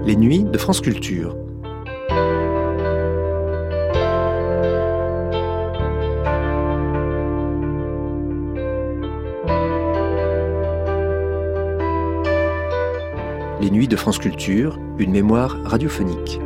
Les nuits de France Culture. Les nuits de France Culture, une mémoire radiophonique.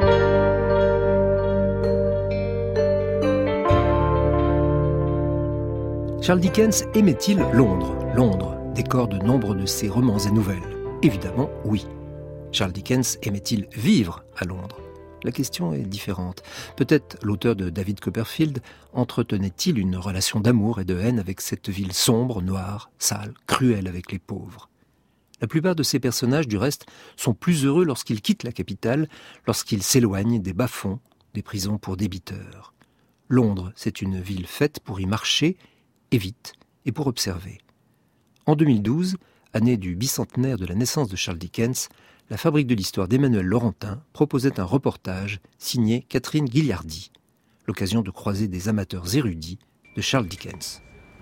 Charles Dickens aimait-il Londres ? Londres, décor de nombre de ses romans et nouvelles. Évidemment, oui. Charles Dickens aimait-il vivre à Londres ? La question est différente. Peut-être l'auteur de David Copperfield entretenait-il une relation d'amour et de haine avec cette ville sombre, noire, sale, cruelle avec les pauvres. La plupart de ces personnages, du reste, sont plus heureux lorsqu'ils quittent la capitale, lorsqu'ils s'éloignent des bas-fonds, des prisons pour débiteurs. Londres, c'est une ville faite pour y marcher, et vite, et pour observer. En 2012, année du bicentenaire de la naissance de Charles Dickens, la Fabrique de l'Histoire d'Emmanuel Laurentin proposait un reportage signé Catherine Guilliardi, l'occasion de croiser des amateurs érudits de Charles Dickens.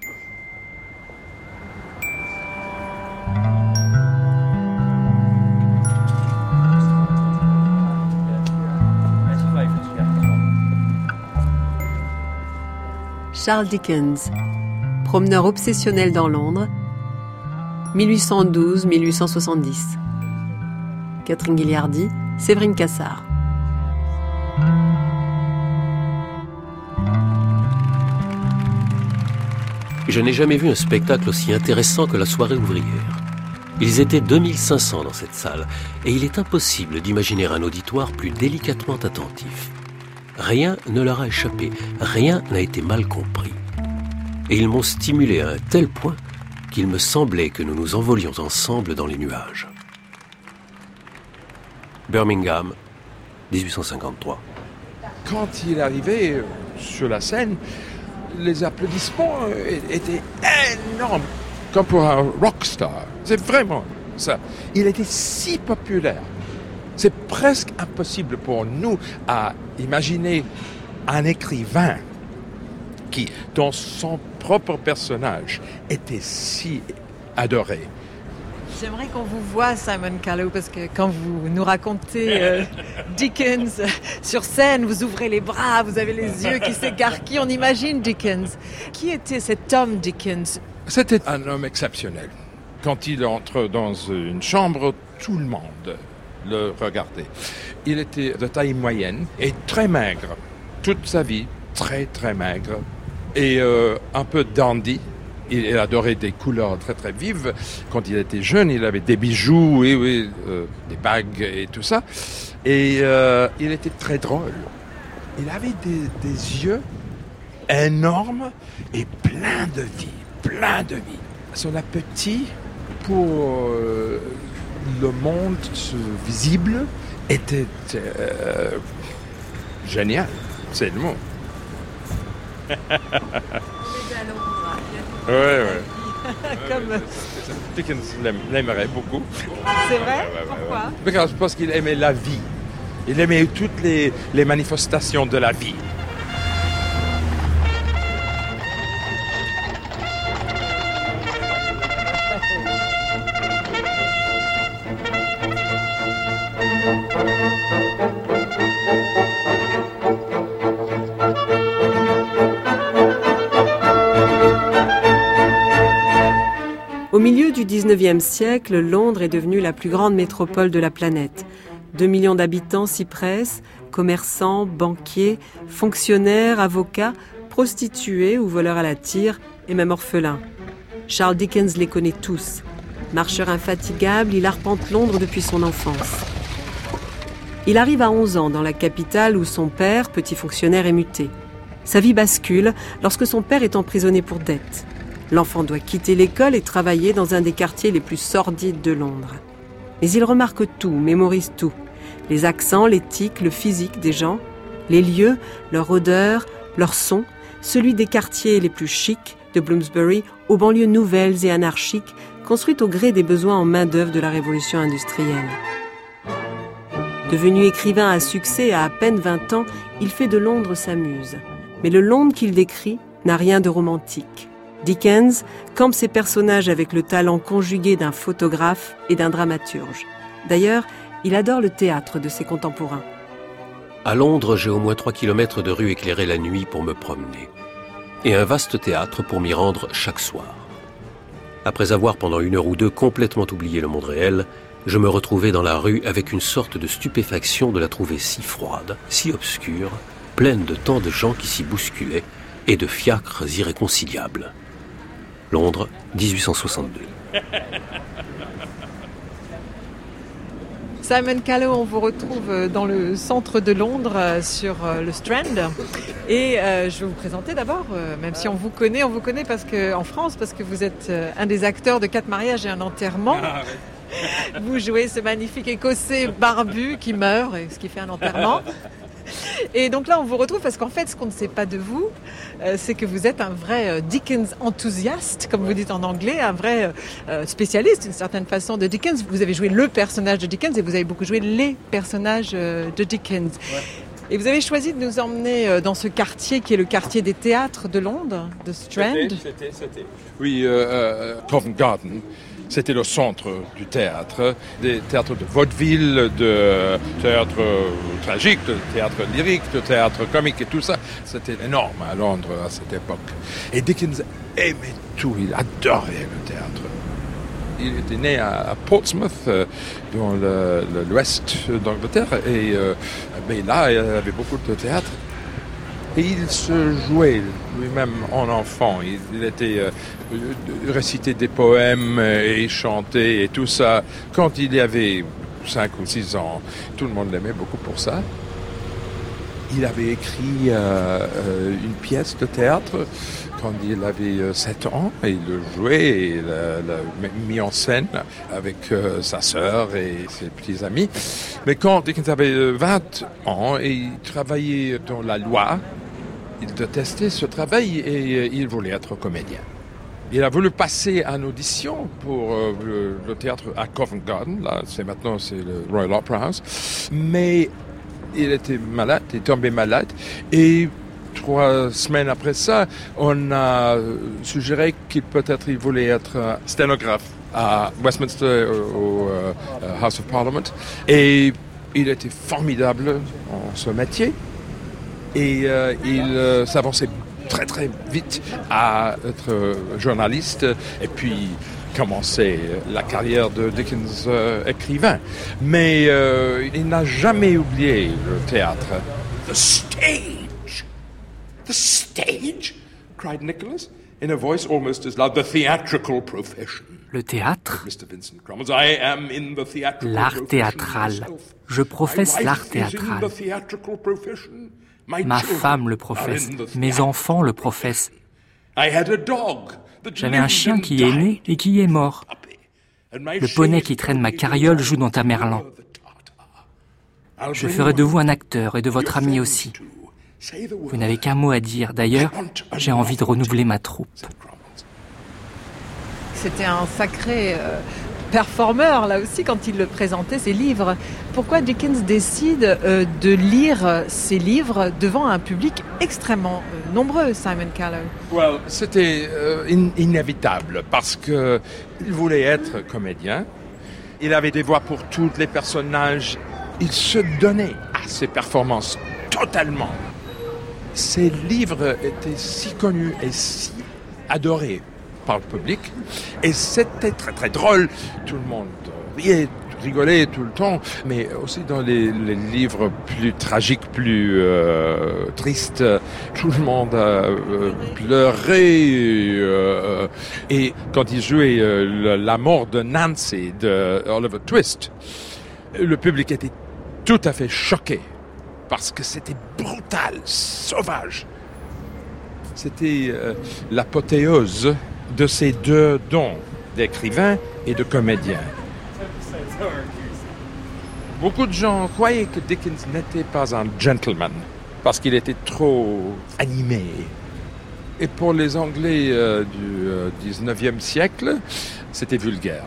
Charles Dickens, promeneur obsessionnel dans Londres, 1812-1870. Catherine Guilliardi, Séverine Cassard. Je n'ai jamais vu un spectacle aussi intéressant que la soirée ouvrière. Ils étaient 2500 dans cette salle, et il est impossible d'imaginer un auditoire plus délicatement attentif. Rien ne leur a échappé, rien n'a été mal compris. Et ils m'ont stimulé à un tel point qu'il me semblait que nous nous envolions ensemble dans les nuages. Birmingham, 1853. Quand il arrivait sur la scène, les applaudissements étaient énormes, comme pour un rockstar. C'est vraiment ça. Il était si populaire. C'est presque impossible pour nous à imaginer un écrivain qui, dans son propre personnage, était si adoré. J'aimerais qu'on vous voie, Simon Callow, parce que quand vous nous racontez Dickens sur scène, vous ouvrez les bras, vous avez les yeux qui s'écarquillent, on imagine Dickens. Qui était cet homme Dickens ? C'était un homme exceptionnel. Quand il entre dans une chambre, tout le monde le regardait. Il était de taille moyenne et très maigre. Toute sa vie, très très maigre. Et un peu dandy. Il adorait des couleurs très très vives. Quand il était jeune, il avait des bijoux, des bagues et tout ça. Et il était très drôle. Il avait des yeux énormes et plein de vie. Son appétit pour le monde visible était génial. C'est le mot. Ouais. Comme... Dickens l'aimerait beaucoup. C'est vrai ? Pourquoi ? Parce qu'il aimait la vie. Il aimait toutes les manifestations de la vie. Au milieu du 19e siècle, Londres est devenue la plus grande métropole de la planète. 2 millions d'habitants s'y pressent, commerçants, banquiers, fonctionnaires, avocats, prostituées ou voleurs à la tire, et même orphelins. Charles Dickens les connaît tous. Marcheur infatigable, il arpente Londres depuis son enfance. Il arrive à 11 ans dans la capitale où son père, petit fonctionnaire, est muté. Sa vie bascule lorsque son père est emprisonné pour dette. L'enfant doit quitter l'école et travailler dans un des quartiers les plus sordides de Londres. Mais il remarque tout, mémorise tout. Les accents, l'éthique, le physique des gens, les lieux, leur odeur, leur son, celui des quartiers les plus chics de Bloomsbury aux banlieues nouvelles et anarchiques, construites au gré des besoins en main-d'œuvre de la révolution industrielle. Devenu écrivain à succès à peine 20 ans, il fait de Londres sa muse. Mais le Londres qu'il décrit n'a rien de romantique. Dickens campe ses personnages avec le talent conjugué d'un photographe et d'un dramaturge. D'ailleurs, Il adore le théâtre de ses contemporains. À Londres, j'ai au moins 3 kilomètres de rues éclairées la nuit pour me promener. Et un vaste théâtre pour m'y rendre chaque soir. Après avoir pendant 1 heure ou 2 complètement oublié le monde réel, je me retrouvais dans la rue avec une sorte de stupéfaction de la trouver si froide, si obscure, pleine de tant de gens qui s'y bousculaient et de fiacres irréconciliables. Londres, 1862. Simon Callow, on vous retrouve dans le centre de Londres, sur le Strand. Et je vais vous présenter d'abord, même si on vous connaît parce que, en France, parce que vous êtes un des acteurs de 4 mariages et un enterrement. Ah, ouais. Vous jouez ce magnifique Écossais barbu qui meurt, ce qui fait un enterrement. Et donc là, on vous retrouve parce qu'en fait, ce qu'on ne sait pas de vous, c'est que vous êtes un vrai Dickens enthousiaste, comme vous dites en anglais, un vrai spécialiste d'une certaine façon de Dickens. Vous avez joué le personnage de Dickens et vous avez beaucoup joué les personnages de Dickens. Ouais. Et vous avez choisi de nous emmener dans ce quartier qui est le quartier des théâtres de Londres, de Strand. C'était. Oui, Covent Garden. C'était le centre du théâtre, des théâtres de vaudeville, de théâtre tragique, de théâtre lyrique, de théâtre comique et tout ça. C'était énorme à Londres à cette époque. Et Dickens aimait tout, il adorait le théâtre. Il était né à Portsmouth, dans l'ouest d'Angleterre, et mais là, il y avait beaucoup de théâtre. Et il se jouait lui-même en enfant. Il était récité des poèmes et chantait et tout ça. Quand il y avait 5 ou 6 ans, tout le monde l'aimait beaucoup pour ça. Il avait écrit une pièce de théâtre quand il avait 7 ans. Et il le jouait et l'a mis en scène avec sa sœur et ses petits amis. Mais quand Dickens avait 20 ans, il travaillait dans la loi. Il détestait ce travail et il voulait être comédien. Il a voulu passer en audition pour le théâtre à Covent Garden. Là, maintenant c'est le Royal Opera House. Mais il était malade, il est tombé malade. Et 3 semaines après ça, on a suggéré qu'il peut-être il voulait être sténographe à Westminster au House of Parliament. Et il était formidable en ce métier. Et il s'avançait très très vite à être journaliste et puis commencer la carrière de Dickens écrivain. Mais il n'a jamais oublié le théâtre. The stage! The stage! Cried Nicholas, in a voice almost as loud. The theatrical profession. Le théâtre, l'art théâtral. Je professe l'art théâtral. Ma femme le professe, mes enfants le professent. J'avais un chien qui est né et qui est mort. Le poney qui traîne ma carriole joue dans Tamerlan. Je ferai de vous un acteur et de votre ami aussi. Vous n'avez qu'un mot à dire. D'ailleurs, j'ai envie de renouveler ma troupe. C'était un sacré performeur, là aussi, quand il le présentait, ses livres. Pourquoi Dickens décide de lire ses livres devant un public extrêmement nombreux, Simon Callow? Well, c'était inévitable, parce qu'il voulait être comédien. Il avait des voix pour tous les personnages. Il se donnait à ses performances totalement. Ses livres étaient si connus et si adorés par le public, et c'était très très drôle. Tout le monde riait, rigolait tout le temps, mais aussi dans les livres plus tragiques, plus tristes, tout le monde pleurait. Et quand il jouait la mort de Nancy de Oliver Twist, le public était tout à fait choqué parce que c'était brutal, sauvage. C'était l'apothéose de ces 2 dons, d'écrivain et de comédien. Beaucoup de gens croyaient que Dickens n'était pas un gentleman, parce qu'il était trop animé. Et pour les Anglais du 19e siècle, c'était vulgaire.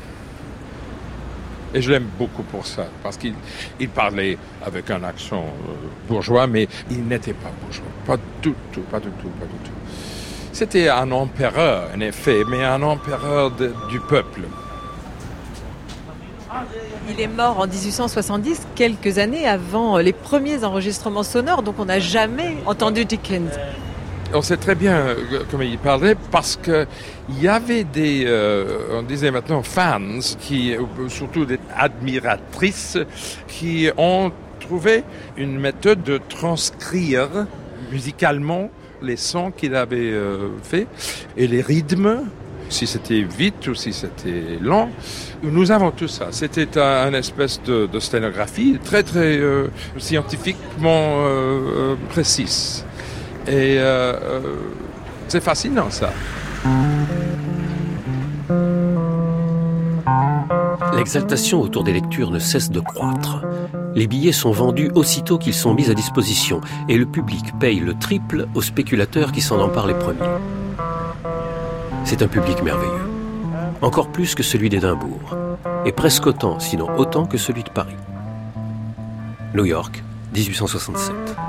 Et je l'aime beaucoup pour ça, parce qu'il parlait avec un accent bourgeois, mais il n'était pas bourgeois. Pas du tout. C'était un empereur, en effet, mais un empereur du peuple. Il est mort en 1870, quelques années avant les premiers enregistrements sonores, donc on n'a jamais entendu Dickens. On sait très bien comment il parlait parce qu'il y avait on disait maintenant fans, surtout des admiratrices, qui ont trouvé une méthode de transcrire musicalement les sons qu'il avait fait et les rythmes, si c'était vite ou si c'était lent. Nous avons tout ça. C'était une espèce de sténographie très très scientifiquement précise. Et c'est fascinant ça. L'exaltation autour des lectures ne cesse de croître. Les billets sont vendus aussitôt qu'ils sont mis à disposition et le public paye le triple aux spéculateurs qui s'en emparent les premiers. C'est un public merveilleux, encore plus que celui d'Édimbourg, et presque autant, sinon autant que celui de Paris. New York, 1867.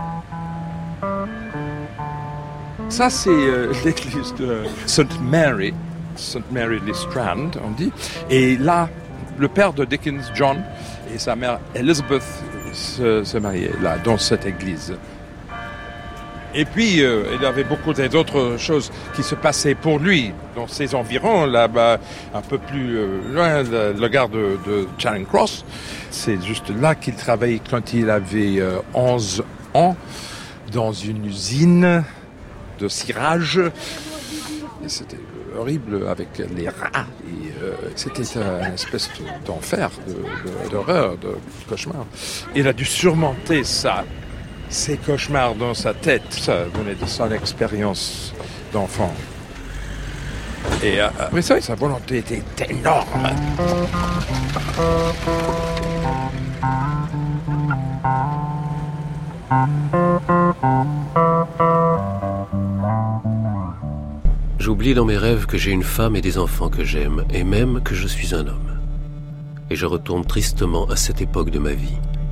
Ça, c'est l'église de St. Mary le Strand, on dit. Et là, le père de Dickens, John, et sa mère Elizabeth se mariaient là, dans cette église. Et puis, il y avait beaucoup d'autres choses qui se passaient pour lui dans ses environs, là-bas, un peu plus loin, le gare de Charing Cross. C'est juste là qu'il travaillait quand il avait 11 ans, dans une usine de cirage. Et c'était horrible avec les rats. Et, c'était une espèce d'enfer, d'horreur, de cauchemar. Il a dû surmonter ça. Ces cauchemars dans sa tête, ça venait de son expérience d'enfant. Et après ça, sa volonté était énorme. J'oublie dans mes rêves que j'ai une femme et des enfants que j'aime, et même que je suis un homme. Et je retourne tristement à cette époque de ma vie.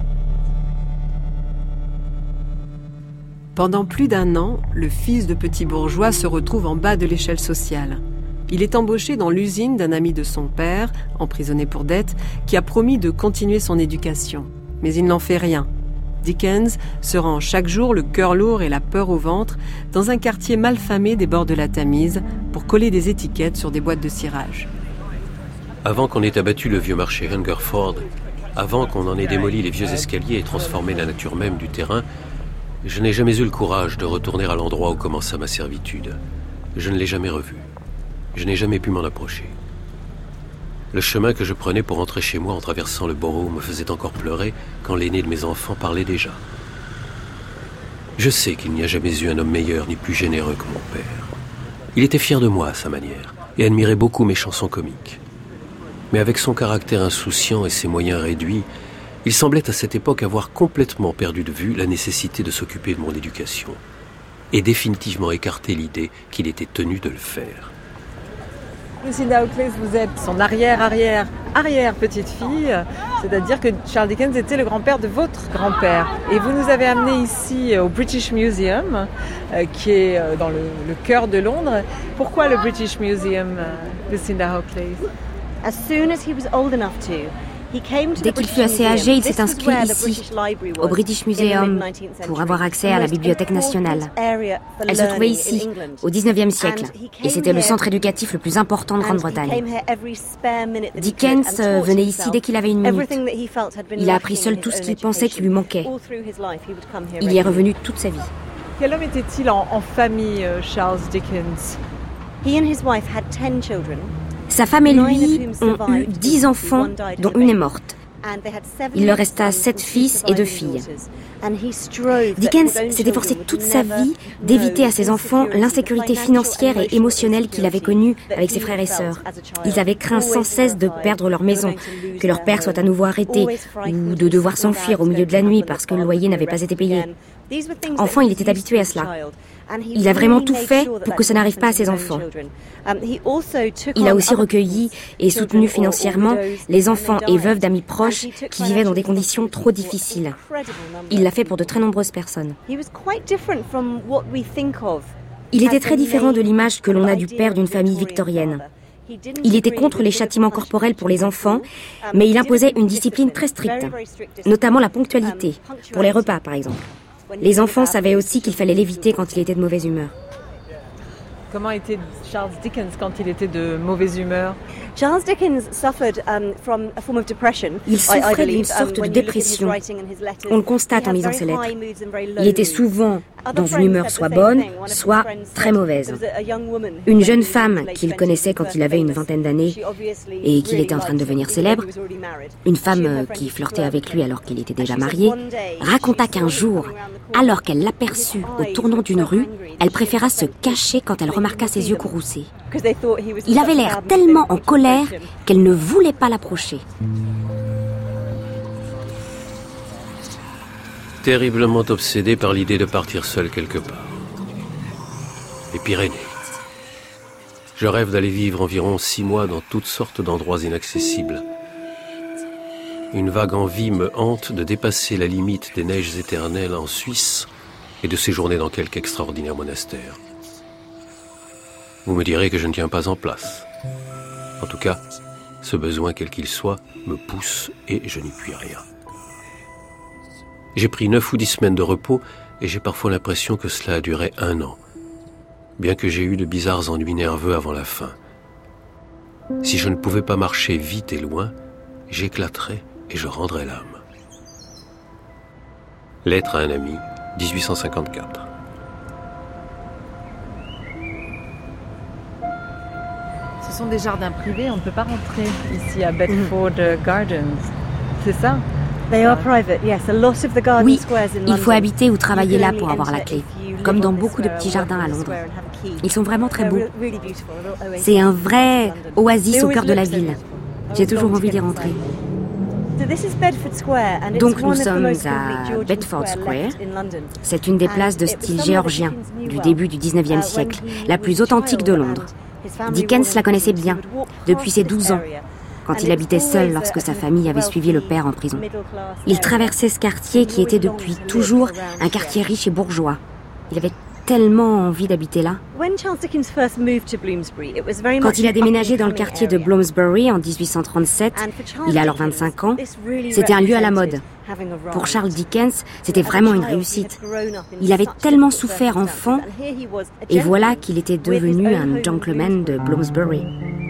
Pendant plus d'1 an, le fils de petit bourgeois se retrouve en bas de l'échelle sociale. Il est embauché dans l'usine d'un ami de son père, emprisonné pour dette, qui a promis de continuer son éducation. Mais il n'en fait rien. Dickens se rend chaque jour le cœur lourd et la peur au ventre dans un quartier malfamé des bords de la Tamise pour coller des étiquettes sur des boîtes de cirage. Avant qu'on ait abattu le vieux marché Hungerford, avant qu'on en ait démoli les vieux escaliers et transformé la nature même du terrain, je n'ai jamais eu le courage de retourner à l'endroit où commença ma servitude. Je ne l'ai jamais revu. Je n'ai jamais pu m'en approcher. Le chemin que je prenais pour rentrer chez moi en traversant le Borough me faisait encore pleurer quand l'aîné de mes enfants parlait déjà. Je sais qu'il n'y a jamais eu un homme meilleur ni plus généreux que mon père. Il était fier de moi à sa manière et admirait beaucoup mes chansons comiques. Mais avec son caractère insouciant et ses moyens réduits, il semblait à cette époque avoir complètement perdu de vue la nécessité de s'occuper de mon éducation et définitivement écarté l'idée qu'il était tenu de le faire. Lucinda Oakley, vous êtes son arrière-petite-fille, c'est-à-dire que Charles Dickens était le grand-père de votre grand-père. Et vous nous avez amenés ici au British Museum, qui est dans le cœur de Londres. Pourquoi le British Museum, Lucinda Oakley? As soon as he was old enough to, dès qu'il fut assez âgé, il s'est inscrit ici, au British Museum, pour avoir accès à la Bibliothèque nationale. Elle se trouvait ici, au XIXe siècle, et c'était le centre éducatif le plus important de Grande-Bretagne. Dickens venait ici dès qu'il avait une minute. Il a appris seul tout ce qu'il pensait qui lui manquait. Il y est revenu toute sa vie. Quel homme était-il en famille, Charles Dickens? Sa femme et lui ont eu 10 enfants, dont une est morte. Il leur resta 7 fils et 2 filles. Dickens s'est efforcé toute sa vie d'éviter à ses enfants l'insécurité financière et émotionnelle qu'il avait connue avec ses frères et sœurs. Ils avaient craint sans cesse de perdre leur maison, que leur père soit à nouveau arrêté, ou de devoir s'enfuir au milieu de la nuit parce que le loyer n'avait pas été payé. Enfant, il était habitué à cela. Il a vraiment tout fait pour que ça n'arrive pas à ses enfants. Il a aussi recueilli et soutenu financièrement les enfants et veuves d'amis proches qui vivaient dans des conditions trop difficiles. Il l'a fait pour de très nombreuses personnes. Il était très différent de l'image que l'on a du père d'une famille victorienne. Il était contre les châtiments corporels pour les enfants, mais il imposait une discipline très stricte, notamment la ponctualité, pour les repas par exemple. Les enfants savaient aussi qu'il fallait l'éviter quand il était de mauvaise humeur. Comment était Charles Dickens quand il était de mauvaise humeur? Charles Dickens suffered from a form of depression. Il souffrait d'une sorte de dépression. On le constate en lisant ses lettres. Il était souvent dans une humeur soit bonne, soit très mauvaise. Une jeune femme qu'il connaissait quand il avait une vingtaine d'années et qu'il était en train de devenir célèbre, une femme qui flirtait avec lui alors qu'il était déjà marié, raconta qu'un jour, alors qu'elle l'aperçut au tournant d'une rue, elle préféra se cacher quand elle remarqua ses yeux courroucés. Il avait l'air tellement en colère qu'elle ne voulait pas l'approcher. Terriblement obsédé par l'idée de partir seul quelque part. Les Pyrénées. Je rêve d'aller vivre environ 6 mois dans toutes sortes d'endroits inaccessibles. Une vague envie me hante de dépasser la limite des neiges éternelles en Suisse et de séjourner dans quelque extraordinaire monastère. Vous me direz que je ne tiens pas en place. En tout cas, ce besoin, quel qu'il soit, me pousse et je n'y puis rien. J'ai pris 9 ou 10 semaines de repos et j'ai parfois l'impression que cela a duré 1 an, bien que j'ai eu de bizarres ennuis nerveux avant la fin. Si je ne pouvais pas marcher vite et loin, j'éclaterais et je rendrais l'âme. Lettre à un ami, 1854. Ce sont des jardins privés, on ne peut pas rentrer ici à Bedford Gardens. C'est ça? Oui, il faut habiter ou travailler là pour avoir la clé, comme dans beaucoup de petits jardins à Londres. Ils sont vraiment très beaux. C'est un vrai oasis au cœur de la ville. J'ai toujours envie d'y rentrer. Donc nous sommes à Bedford Square. C'est une des places de style géorgien du début du 19e siècle, la plus authentique de Londres. Dickens la connaissait bien, depuis ses 12 ans, quand il habitait seul lorsque sa famille avait suivi le père en prison. Il traversait ce quartier qui était depuis toujours un quartier riche et bourgeois. Il avait tellement envie d'habiter là. Quand il a déménagé dans le quartier de Bloomsbury en 1837, il a alors 25 ans, c'était un lieu à la mode. Pour Charles Dickens, c'était vraiment une réussite. Il avait tellement souffert enfant, et voilà qu'il était devenu un gentleman de Bloomsbury.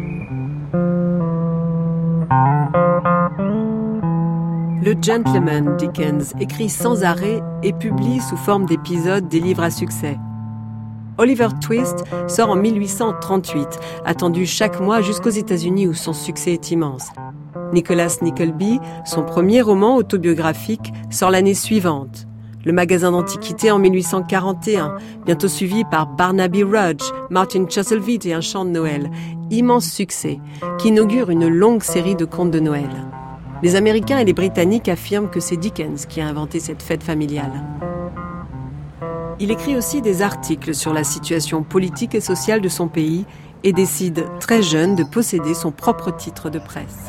Le gentleman Dickens écrit sans arrêt et publie sous forme d'épisodes des livres à succès. Oliver Twist sort en 1838, attendu chaque mois jusqu'aux États-Unis où son succès est immense. Nicholas Nickleby, son premier roman autobiographique, sort l'année suivante. Le magasin d'antiquités en 1841, bientôt suivi par Barnaby Rudge, Martin Chuzzlewit et un chant de Noël. Immense succès, qui inaugure une longue série de contes de Noël. Les Américains et les Britanniques affirment que c'est Dickens qui a inventé cette fête familiale. Il écrit aussi des articles sur la situation politique et sociale de son pays et décide très jeune de posséder son propre titre de presse.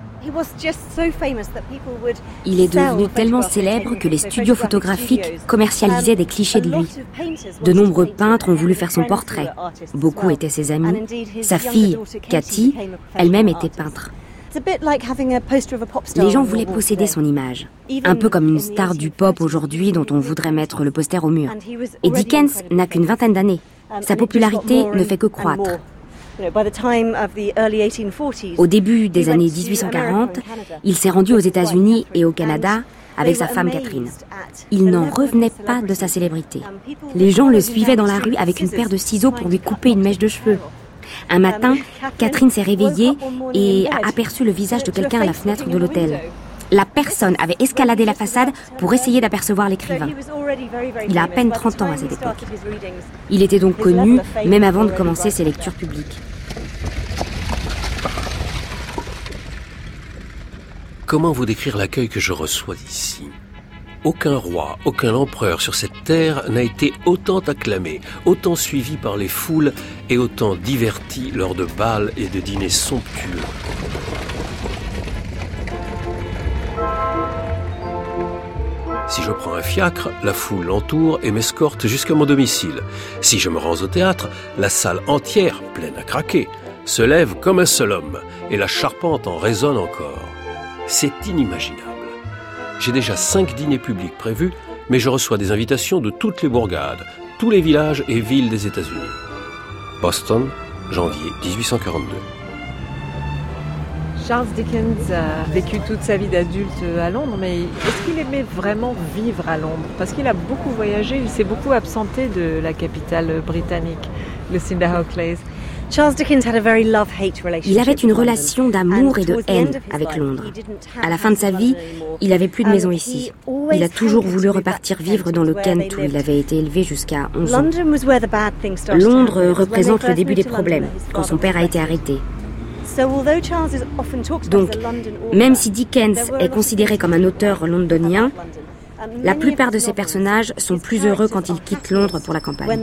Il est devenu tellement célèbre que les studios photographiques commercialisaient des clichés de lui. De nombreux peintres ont voulu faire son portrait. Beaucoup étaient ses amis. Sa fille, Cathy, elle-même était peintre. Les gens voulaient posséder son image, un peu comme une star du pop aujourd'hui dont on voudrait mettre le poster au mur. Et Dickens n'a qu'une vingtaine d'années. Sa popularité ne fait que croître. Au début des années 1840, il s'est rendu aux États-Unis et au Canada avec sa femme Catherine. Il n'en revenait pas de sa célébrité. Les gens le suivaient dans la rue avec une paire de ciseaux pour lui couper une mèche de cheveux. Un matin, Catherine s'est réveillée et a aperçu le visage de quelqu'un à la fenêtre de l'hôtel. La personne avait escaladé la façade pour essayer d'apercevoir l'écrivain. Il a à peine 30 ans à cette époque. Il était donc connu, même avant de commencer ses lectures publiques. Comment vous décrire l'accueil que je reçois ici ? Aucun roi, aucun empereur sur cette terre n'a été autant acclamé, autant suivi par les foules et autant diverti lors de bals et de dîners somptueux. Si je prends un fiacre, la foule l'entoure et m'escorte jusqu'à mon domicile. Si je me rends au théâtre, la salle entière, pleine à craquer, se lève comme un seul homme et la charpente en résonne encore. C'est inimaginable. J'ai déjà 5 dîners publics prévus, mais je reçois des invitations de toutes les bourgades, tous les villages et villes des États-Unis. Boston, janvier 1842. Charles Dickens a vécu toute sa vie d'adulte à Londres, mais est-ce qu'il aimait vraiment vivre à Londres? Parce qu'il a beaucoup voyagé, il s'est beaucoup absenté de la capitale britannique, Lucinda Oakley. Il avait une relation d'amour et de haine avec Londres. À la fin de sa vie, il n'avait plus de maison ici. Il a toujours voulu repartir vivre dans le Kent où il avait été élevé jusqu'à 11 ans. Londres représente le début des problèmes, quand son père a été arrêté. Donc, même si Dickens est considéré comme un auteur londonien, la plupart de ses personnages sont plus heureux quand ils quittent Londres pour la campagne.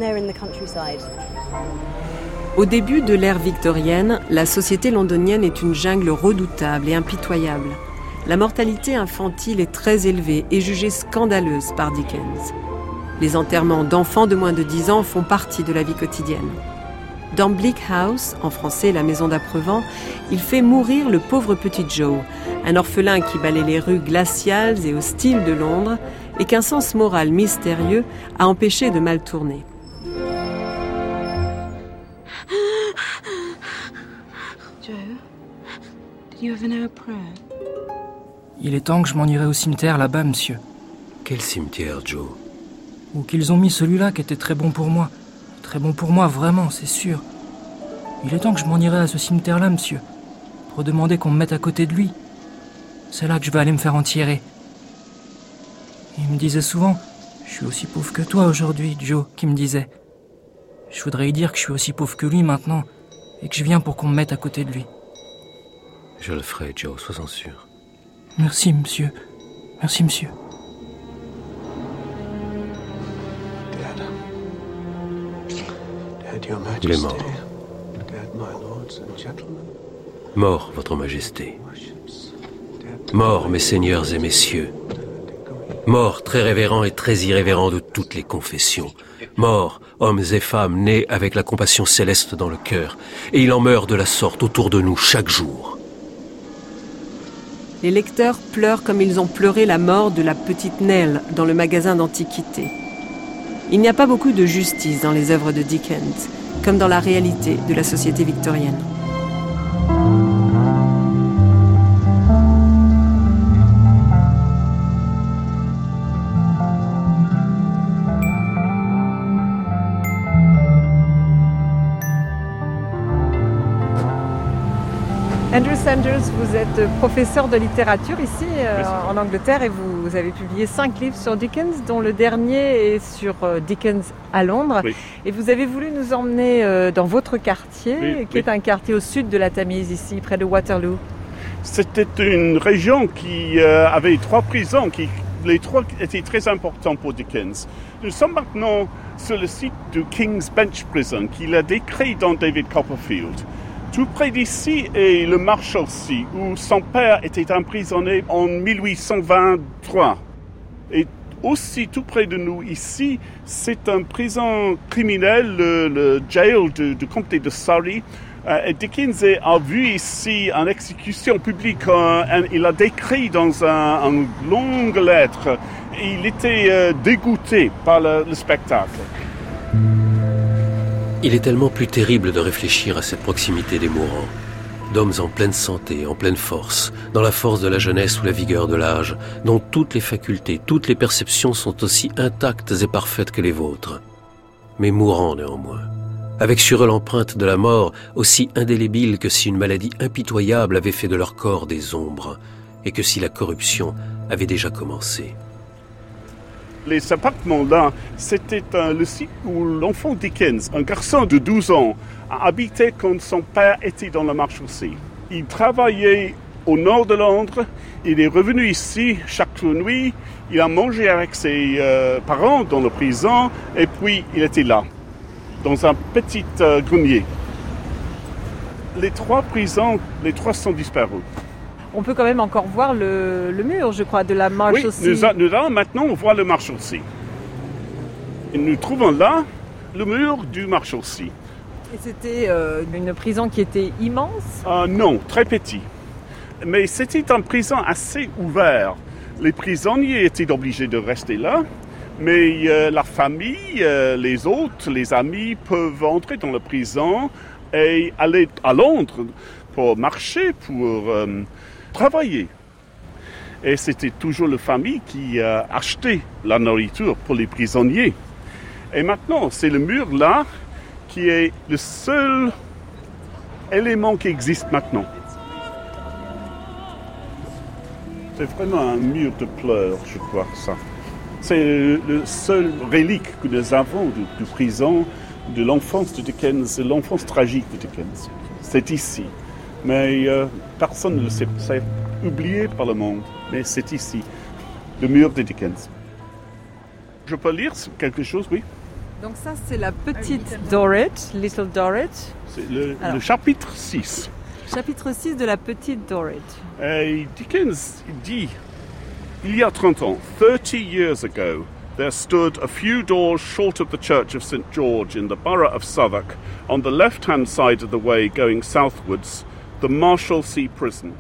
Au début de l'ère victorienne, la société londonienne est une jungle redoutable et impitoyable. La mortalité infantile est très élevée et jugée scandaleuse par Dickens. Les enterrements d'enfants de moins de 10 ans font partie de la vie quotidienne. Dans Bleak House, en français la maison d'Aprevent, il fait mourir le pauvre petit Joe, un orphelin qui balaie les rues glaciales et hostiles de Londres et qu'un sens moral mystérieux a empêché de mal tourner. Il est temps que je m'en irai au cimetière là-bas, monsieur. Quel cimetière, Joe? Ou qu'ils ont mis celui-là qui était très bon pour moi. Très bon pour moi, vraiment, c'est sûr. Il est temps que je m'en irai à ce cimetière-là, monsieur, pour demander qu'on me mette à côté de lui. C'est là que je vais aller me faire enterrer. Il me disait souvent, je suis aussi pauvre que toi aujourd'hui, Joe, qui me disait. Je voudrais lui dire que je suis aussi pauvre que lui maintenant, et que je viens pour qu'on me mette à côté de lui. Je le ferai, Joe, sois-en sûr. Merci, monsieur. Merci, monsieur. Il est mort. Mort, votre majesté. Mort, mes seigneurs et messieurs. Mort, très révérend et très irrévérend de toutes les confessions. Mort, hommes et femmes nés avec la compassion céleste dans le cœur. Et il en meurt de la sorte autour de nous chaque jour. Les lecteurs pleurent comme ils ont pleuré la mort de la petite Nell dans le magasin d'antiquités. Il n'y a pas beaucoup de justice dans les œuvres de Dickens, comme dans la réalité de la société victorienne. Andrew Sanders, vous êtes professeur de littérature ici en Angleterre et vous avez publié 5 livres sur Dickens, dont le dernier est sur Dickens à Londres. Oui. Et vous avez voulu nous emmener dans votre quartier, qui est un quartier au sud de la Tamise, ici, près de Waterloo. C'était une région qui avait 3 prisons, les 3 étaient très importants pour Dickens. Nous sommes maintenant sur le site du King's Bench Prison, qu'il a décrit dans David Copperfield. Tout près d'ici est le Marshalsea, où son père était emprisonné en 1823. Et aussi tout près de nous ici, c'est une prison criminelle, le jail du comté de Surrey. Et Dickens a vu ici une exécution publique. Il a décrit dans une longue lettre. Il était dégoûté par le spectacle. Il est tellement plus terrible de réfléchir à cette proximité des mourants, d'hommes en pleine santé, en pleine force, dans la force de la jeunesse ou la vigueur de l'âge, dont toutes les facultés, toutes les perceptions sont aussi intactes et parfaites que les vôtres, mais mourants néanmoins, avec sur eux l'empreinte de la mort aussi indélébile que si une maladie impitoyable avait fait de leur corps des ombres, et que si la corruption avait déjà commencé. Les appartements-là, c'était le site où l'enfant Dickens, un garçon de 12 ans, a habité quand son père était dans la Marshalsea. Il travaillait au nord de Londres, il est revenu ici chaque nuit, il a mangé avec ses parents dans la prison, et puis il était là, dans un petit grenier. Les 3 prisons, les 3 sont disparus. On peut quand même encore voir le mur, je crois, de la Marshalsea. Oui, nous allons maintenant voir le Marshalsea. Et nous trouvons là le mur du Marshalsea. Et c'était une prison qui était immense? Non, très petit. Mais c'était une prison assez ouverte. Les prisonniers étaient obligés de rester là, mais la famille, les autres, les amis peuvent entrer dans la prison et aller à Londres pour marcher, pour travailler. Et c'était toujours la famille qui achetait la nourriture pour les prisonniers. Et maintenant, c'est le mur là qui est le seul élément qui existe maintenant. C'est vraiment un mur de pleurs, je crois, ça. C'est le seul relique que nous avons de prison, de l'enfance de Dickens, de l'enfance tragique de Dickens. C'est ici. Mais personne ne le sait. C'est oublié par le monde, mais c'est ici. Le mur de Dickens. Je peux lire quelque chose, oui? Donc ça, c'est la petite Dorrit, Little Dorrit. C'est le chapitre 6. Chapitre 6 de la petite Dorrit. Et Dickens dit, il y a 30 ans, 30 years ago, there stood a few doors short of the Church of St. George in the borough of Southwark, on the left-hand side of the way going southwards, the Marshalsea Prison.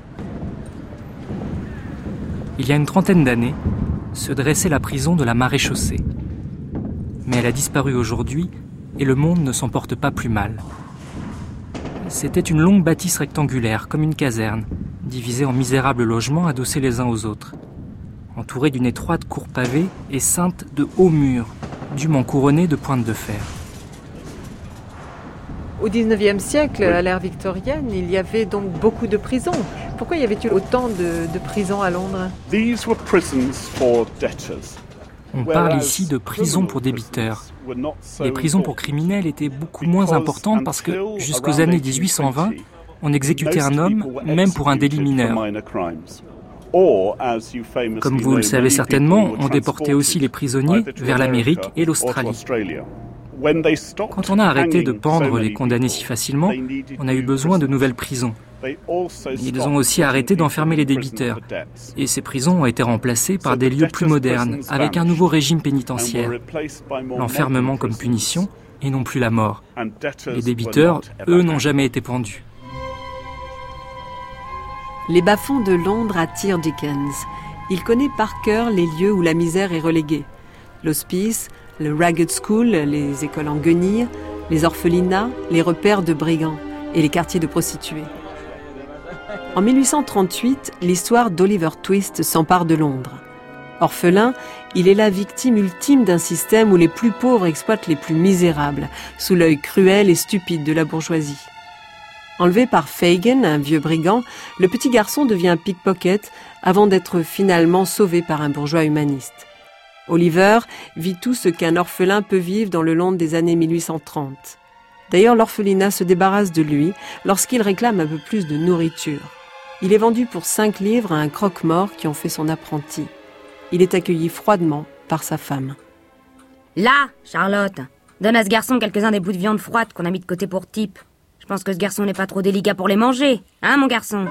Il y a une trentaine d'années, se dressait la prison de la Maréchaussée. Mais elle a disparu aujourd'hui et le monde ne s'en porte pas plus mal. C'était une longue bâtisse rectangulaire, comme une caserne, divisée en misérables logements adossés les uns aux autres, entourée d'une étroite cour pavée et ceinte de hauts murs, dûment couronnés de pointes de fer. Au XIXe siècle, à l'ère victorienne, il y avait donc beaucoup de prisons. Pourquoi y avait-il autant de prisons à Londres? These were prisons for debtors. On parle ici de prisons pour débiteurs. Les prisons pour criminels étaient beaucoup moins importantes parce que, jusqu'aux années 1820, on exécutait un homme, même pour un délit mineur. Comme vous le savez certainement, on déportait aussi les prisonniers vers l'Amérique et l'Australie. Quand on a arrêté de pendre les condamnés si facilement, on a eu besoin de nouvelles prisons. Ils ont aussi arrêté d'enfermer les débiteurs. Et ces prisons ont été remplacées par des lieux plus modernes, avec un nouveau régime pénitentiaire. L'enfermement comme punition et non plus la mort. Les débiteurs, eux, n'ont jamais été pendus. Les bas-fonds de Londres attirent Dickens. Il connaît par cœur les lieux où la misère est reléguée. L'hospice, le Ragged School, les écoles en guenilles, les orphelinats, les repères de brigands et les quartiers de prostituées. En 1838, l'histoire d'Oliver Twist s'empare de Londres. Orphelin, il est la victime ultime d'un système où les plus pauvres exploitent les plus misérables, sous l'œil cruel et stupide de la bourgeoisie. Enlevé par Fagin, un vieux brigand, le petit garçon devient pickpocket avant d'être finalement sauvé par un bourgeois humaniste. Oliver vit tout ce qu'un orphelin peut vivre dans le Londres des années 1830. D'ailleurs, l'orphelinat se débarrasse de lui lorsqu'il réclame un peu plus de nourriture. Il est vendu pour 5 livres à un croque-mort qui en fait son apprenti. Il est accueilli froidement par sa femme. Là, Charlotte, donne à ce garçon quelques-uns des bouts de viande froide qu'on a mis de côté pour type. Je pense que ce garçon n'est pas trop délicat pour les manger. Hein, mon garçon?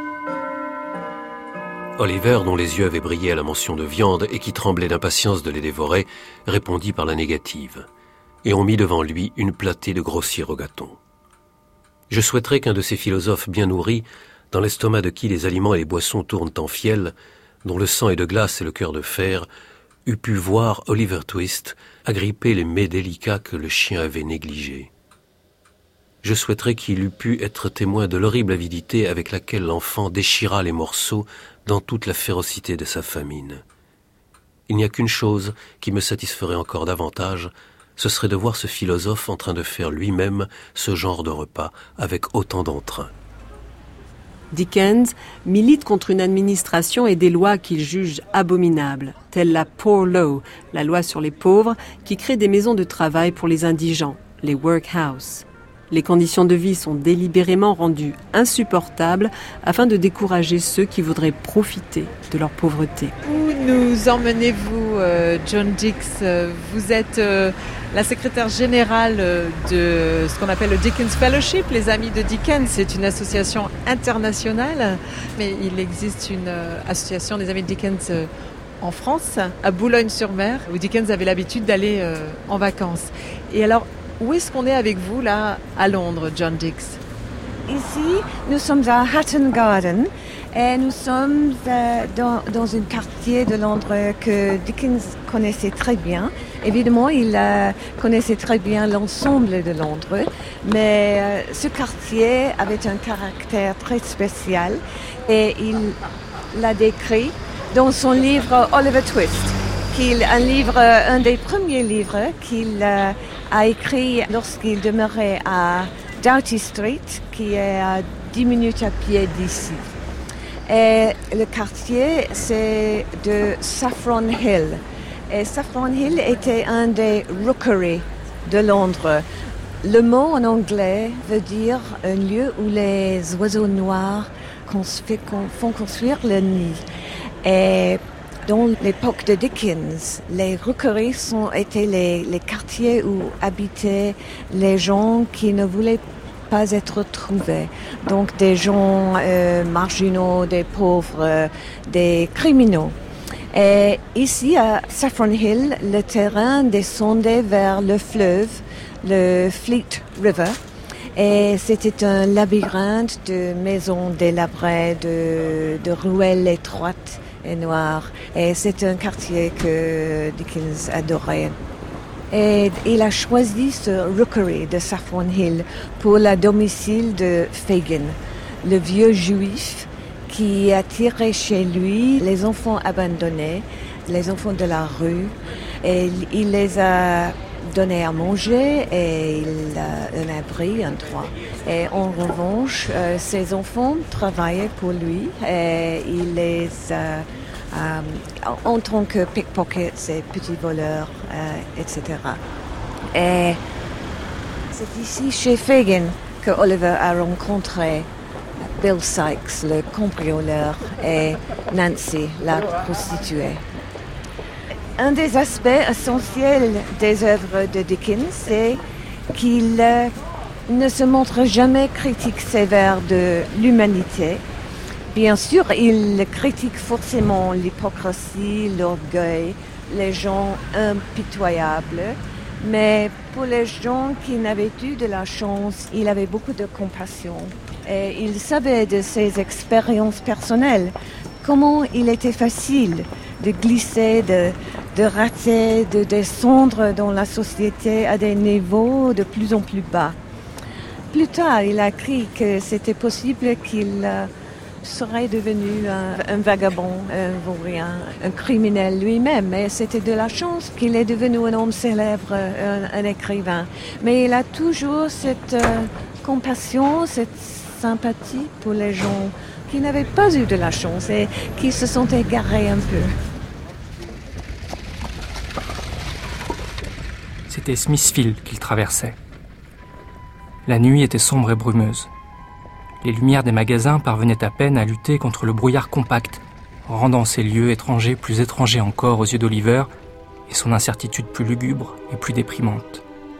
Oliver, dont les yeux avaient brillé à la mention de viande et qui tremblait d'impatience de les dévorer, répondit par la négative. Et on mit devant lui une platée de grossiers rogatons. Je souhaiterais qu'un de ces philosophes bien nourris, dans l'estomac de qui les aliments et les boissons tournent en fiel, dont le sang est de glace et le cœur de fer, eût pu voir Oliver Twist agripper les mets délicats que le chien avait négligés. Je souhaiterais qu'il eût pu être témoin de l'horrible avidité avec laquelle l'enfant déchira les morceaux dans toute la férocité de sa famine. Il n'y a qu'une chose qui me satisferait encore davantage, ce serait de voir ce philosophe en train de faire lui-même ce genre de repas avec autant d'entrain. Dickens milite contre une administration et des lois qu'il juge abominables, telle la Poor Law, la loi sur les pauvres, qui crée des maisons de travail pour les indigents, les workhouses. Les conditions de vie sont délibérément rendues insupportables afin de décourager ceux qui voudraient profiter de leur pauvreté. Où nous emmenez-vous, John Dix? Vous êtes la secrétaire générale de ce qu'on appelle le Dickens Fellowship, les Amis de Dickens. C'est une association internationale, mais il existe une association des Amis de Dickens en France, à Boulogne-sur-Mer, où Dickens avait l'habitude d'aller en vacances. Et alors, Où est-ce qu'on est avec vous, là, à Londres, John Dix? Ici, nous sommes à Hatton Garden et nous sommes dans un quartier de Londres que Dickens connaissait très bien. Évidemment, il connaissait très bien l'ensemble de Londres, mais ce quartier avait un caractère très spécial et il l'a décrit dans son livre Oliver Twist, un des premiers livres qu'il a écrit lorsqu'il demeurait à Doughty Street, qui est à 10 minutes à pied d'ici. Et le quartier, c'est de Saffron Hill. Et Saffron Hill était un des rookeries de Londres. Le mot en anglais veut dire un lieu où les oiseaux noirs font construire le nid. Et dans l'époque de Dickens, les rookeries étaient les quartiers où habitaient les gens qui ne voulaient pas être trouvés. Donc des gens marginaux, des pauvres, des criminels. Et ici, à Saffron Hill, le terrain descendait vers le fleuve, le Fleet River. Et c'était un labyrinthe de maisons délabrées, de ruelles étroites et noires. Et c'est un quartier que Dickens adorait. Et il a choisi ce rookery de Saffron Hill pour le domicile de Fagin, le vieux juif qui attirait chez lui les enfants abandonnés, les enfants de la rue. Et il les a donnés à manger et un abri, un toit. Et en revanche, ces enfants travaillaient pour lui et il les a en tant que pickpockets et petits voleurs, etc. Et c'est ici, chez Fagin, que Oliver a rencontré Bill Sikes, le cambrioleur, et Nancy, la prostituée. Un des aspects essentiels des œuvres de Dickens, c'est qu'il ne se montre jamais critique sévère de l'humanité. Bien sûr, il critique forcément l'hypocrisie, l'orgueil, les gens impitoyables, mais pour les gens qui n'avaient eu de la chance, il avait beaucoup de compassion. Et il savait de ses expériences personnelles comment il était facile de glisser, de rater, de descendre dans la société à des niveaux de plus en plus bas. Plus tard, il a écrit que c'était possible qu'il serait devenu un vagabond, un vaurien, un criminel lui-même. Et c'était de la chance qu'il est devenu un homme célèbre, un écrivain. Mais il a toujours cette compassion, cette sympathie pour les gens qui n'avaient pas eu de la chance et qui se sont égarés un peu. C'était Smithfield qu'il traversait. La nuit était sombre et brumeuse. Les lumières des magasins parvenaient à peine à lutter contre le brouillard compact, rendant ces lieux étrangers plus étrangers encore aux yeux d'Oliver et son incertitude plus lugubre et plus déprimante.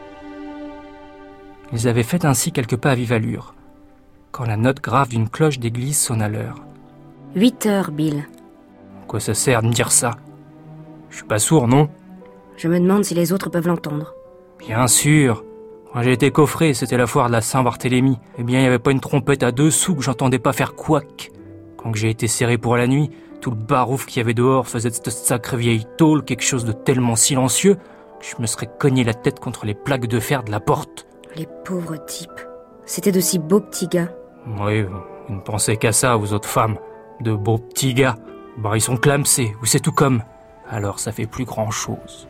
Ils avaient fait ainsi quelques pas à vive allure, quand la note grave d'une cloche d'église sonna l'heure. 8 heures, Bill. Quoi ça sert de me dire ça? Je suis pas sourd, non? Je me demande si les autres peuvent l'entendre. Bien sûr. Quand j'ai été coffré, c'était la foire de la Saint-Barthélemy. Eh bien, il n'y avait pas une trompette à 2 sous que j'entendais pas faire couac. Quand j'ai été serré pour la nuit, tout le barouf qu'il y avait dehors faisait de cette sacrée vieille tôle quelque chose de tellement silencieux que je me serais cogné la tête contre les plaques de fer de la porte. Les pauvres types. C'était de si beaux petits gars. Oui, vous ne pensez qu'à ça, vous autres femmes. De beaux petits gars. Bah, ils sont clamsés, ou c'est tout comme. Alors ça fait plus grand-chose.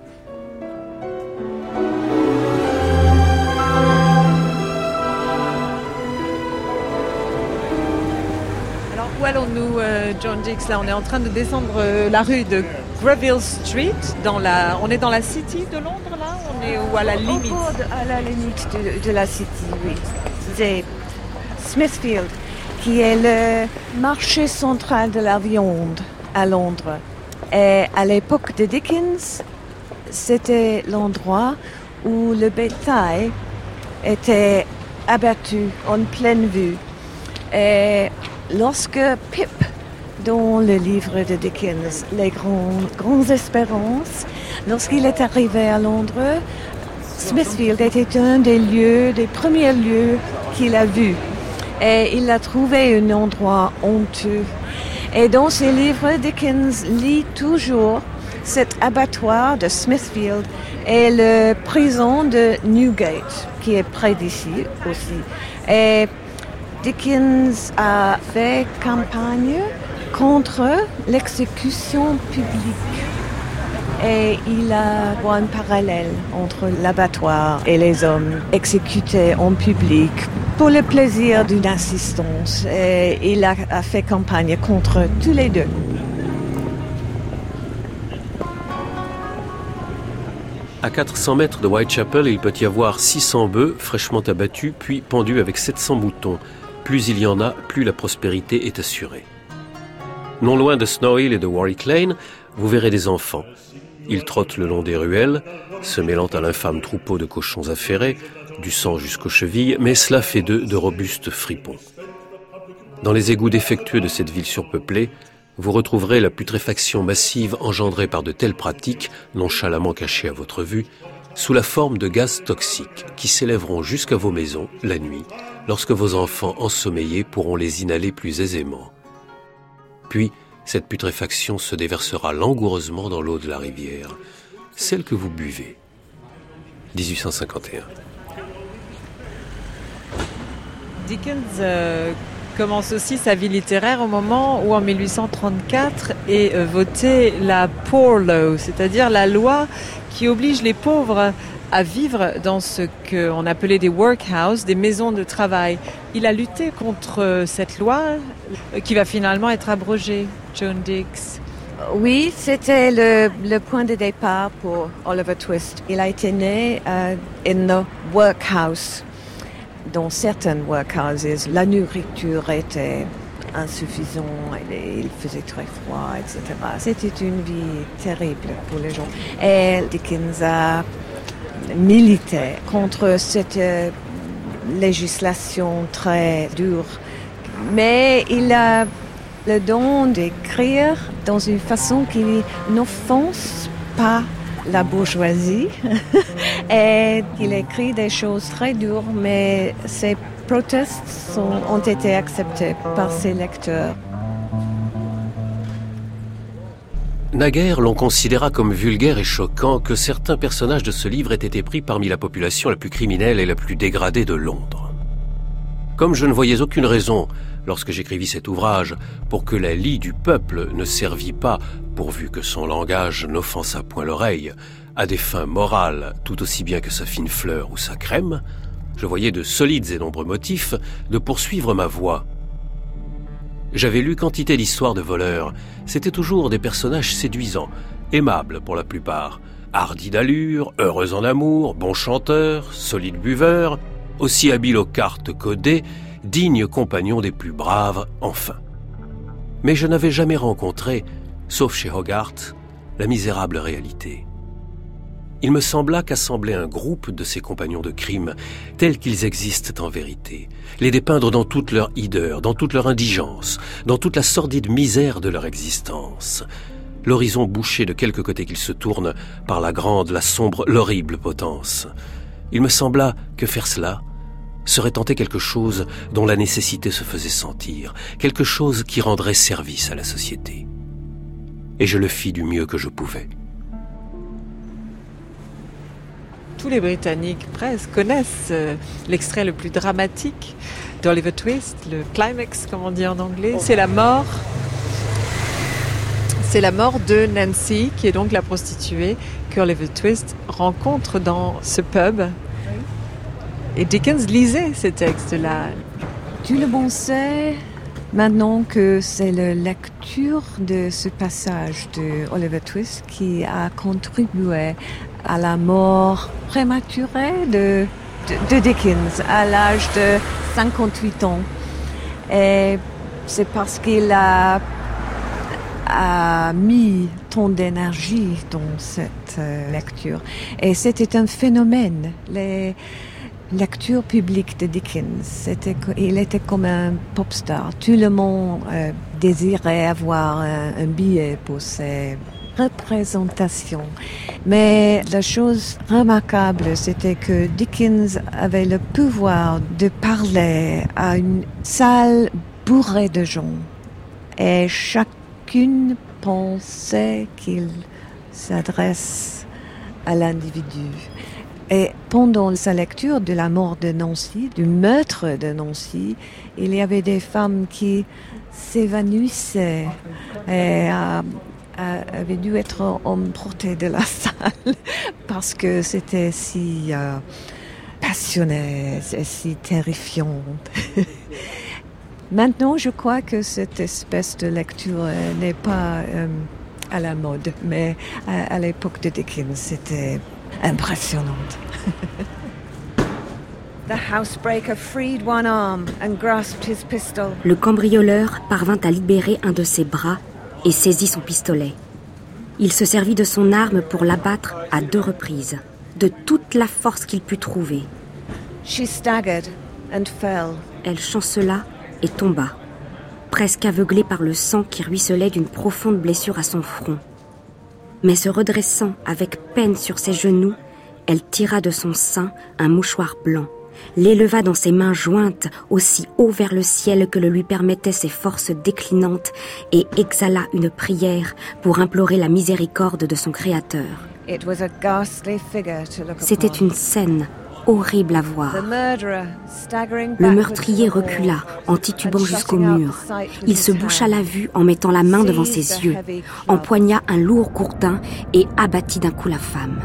Où allons-nous, John Dix? Là, on est en train de descendre la rue de Greville Street. On est dans la City de Londres, là? On est où, à la limite? À la limite de la City, oui. C'est Smithfield, qui est le marché central de la viande à Londres. Et à l'époque de Dickens, c'était l'endroit où le bétail était abattu en pleine vue. Et lorsque Pip, dans le livre de Dickens, Les grandes espérances, lorsqu'il est arrivé à Londres, Smithfield était un des premiers lieux qu'il a vus. Et il a trouvé un endroit honteux. Et dans ses livres, Dickens lit toujours cet abattoir de Smithfield et la prison de Newgate, qui est près d'ici aussi. Et Dickens a fait campagne contre l'exécution publique. Et il a un parallèle entre l'abattoir et les hommes exécutés en public pour le plaisir d'une assistance. Et il a fait campagne contre tous les deux. À 400 mètres de Whitechapel, il peut y avoir 600 bœufs fraîchement abattus, puis pendus avec 700 moutons. Plus il y en a, plus la prospérité est assurée. Non loin de Snow Hill et de Warwick Lane, vous verrez des enfants. Ils trottent le long des ruelles, se mêlant à l'infâme troupeau de cochons affairés, du sang jusqu'aux chevilles, mais cela fait d'eux de robustes fripons. Dans les égouts défectueux de cette ville surpeuplée, vous retrouverez la putréfaction massive engendrée par de telles pratiques, nonchalamment cachées à votre vue, sous la forme de gaz toxiques qui s'élèveront jusqu'à vos maisons, la nuit, lorsque vos enfants ensommeillés pourront les inhaler plus aisément. Puis, cette putréfaction se déversera langoureusement dans l'eau de la rivière, celle que vous buvez. 1851. Dickens commence aussi sa vie littéraire au moment où, en 1834, est votée la Poor Law, c'est-à-dire la loi qui oblige les pauvres à vivre dans ce qu'on appelait des workhouses, des maisons de travail. Il a lutté contre cette loi qui va finalement être abrogée, Joan Dix. Oui, c'était le point de départ pour Oliver Twist. Il a été né in the workhouse. Dans certaines workhouses, la nourriture était insuffisante, il faisait très froid, etc. C'était une vie terrible pour les gens. Et Dickens a milité contre cette législation très dure. Mais il a le don d'écrire dans une façon qui n'offense pas la bourgeoisie. Et il écrit des choses très dures, mais ses protestes ont été acceptés par ses lecteurs. Naguère, l'on considéra comme vulgaire et choquant que certains personnages de ce livre aient été pris parmi la population la plus criminelle et la plus dégradée de Londres. Comme je ne voyais aucune raison, lorsque j'écrivis cet ouvrage, pour que la lie du peuple ne servît pas, pourvu que son langage n'offensât point l'oreille, à des fins morales tout aussi bien que sa fine fleur ou sa crème, je voyais de solides et nombreux motifs de poursuivre ma voie. J'avais lu quantité d'histoires de voleurs. C'étaient toujours des personnages séduisants, aimables pour la plupart, hardis d'allure, heureux en amour, bons chanteurs, solides buveurs, aussi habiles aux cartes qu'aux dés, dignes compagnons des plus braves, enfin. Mais je n'avais jamais rencontré, sauf chez Hogarth, la misérable réalité. Il me sembla qu'assembler un groupe de ces compagnons de crime, tels qu'ils existent en vérité, les dépeindre dans toute leur hideur, dans toute leur indigence, dans toute la sordide misère de leur existence, l'horizon bouché de quelque côté qu'ils se tournent par la grande, la sombre, l'horrible potence. Il me sembla que faire cela serait tenter quelque chose dont la nécessité se faisait sentir, quelque chose qui rendrait service à la société. Et je le fis du mieux que je pouvais. Tous les Britanniques presque connaissent l'extrait le plus dramatique d'Oliver Twist, le climax comme on dit en anglais, c'est la mort. C'est la mort de Nancy, qui est donc la prostituée que Oliver Twist rencontre dans ce pub. Et Dickens lisait ces textes-là. Tout le monde sait maintenant que c'est la lecture de ce passage de Oliver Twist qui a contribué à la mort prématurée de Dickens à l'âge de 58 ans. Et c'est parce qu'il a mis tant d'énergie dans cette lecture. Et c'était un phénomène. Les lectures publiques de Dickens, il était comme un pop star. Tout le monde désirait avoir un billet pour ses représentation. Mais la chose remarquable, c'était que Dickens avait le pouvoir de parler à une salle bourrée de gens. Et chacune pensait qu'il s'adresse à l'individu. Et pendant sa lecture de la mort de Nancy, du meurtre de Nancy, il y avait des femmes qui s'évanouissaient et avaient dû être emportées de la salle parce que c'était si passionné et si terrifiant. Maintenant, je crois que cette espèce de lecture n'est pas à la mode, mais à l'époque de Dickens, c'était impressionnante. Le cambrioleur parvint à libérer un de ses bras et saisit son pistolet. Il se servit de son arme pour l'abattre à 2 reprises, de toute la force qu'il put trouver. Elle chancela et tomba, presque aveuglée par le sang qui ruisselait d'une profonde blessure à son front. Mais se redressant avec peine sur ses genoux, elle tira de son sein un mouchoir blanc, l'éleva dans ses mains jointes aussi haut vers le ciel que le lui permettaient ses forces déclinantes et exhala une prière pour implorer la miséricorde de son Créateur. C'était une scène horrible à voir. Le meurtrier recula en titubant jusqu'au mur. Il se boucha la vue en mettant la main devant ses yeux, empoigna un lourd gourdin et abattit d'un coup la femme.